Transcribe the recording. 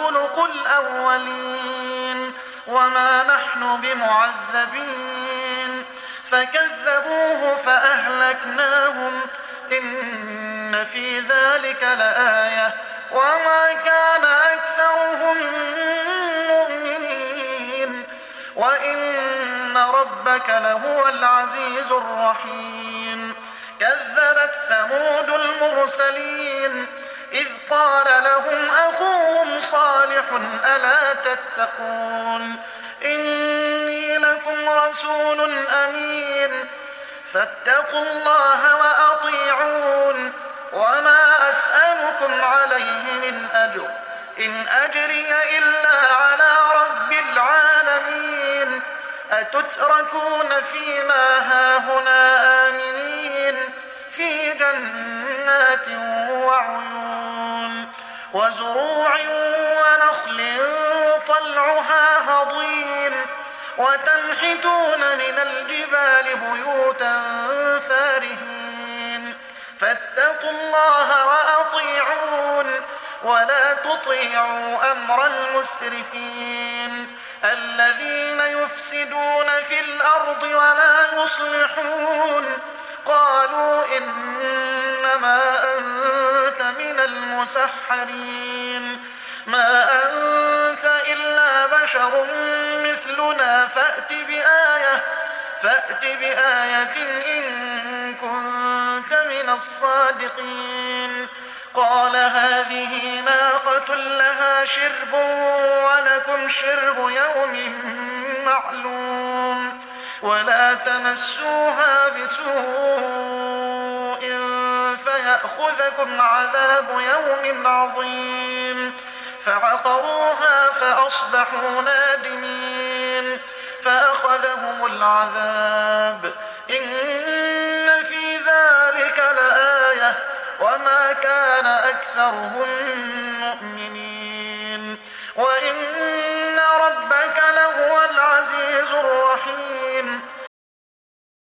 خلق الأولين وما نحن بمعذبين فكذبوه فأهلكناهم إن في ذلك لآية وما كان أكثرهم مؤمنين وإن ربك لهو العزيز الرحيم كذبت ثمود المرسلين إذ قال لهم أخوهم صالح ألا تتقون إني لكم رسول أمين فاتقوا الله وأطيعون وما أسألكم عليه من أجر إن أجري إلا على رب العالمين أتتركون فيما هاهنا آمنين في جنات وعيون وزروع ونخل طلعها هضيم وتنحتون من الجبال بيوتا فارهين فاتقوا الله وأطيعون ولا تطيعوا أمر المسرفين الذين يفسدون في الأرض ولا يصلحون قالوا إنما أنت من المسحرين ما أنت إلا بشر مثلنا فأت بآية إن كنت من الصادقين قال هذه ناقة لها شرب ولكم شرب يوم معلوم ولا تمسوها بسوء فيأخذكم عذاب يوم عظيم فعقروها فأصبحوا نادمين فأخذهم العذاب إن في ذلك لآية وما كان أكثرهم مؤمنين وإن ربك لهو العزيز الرحيم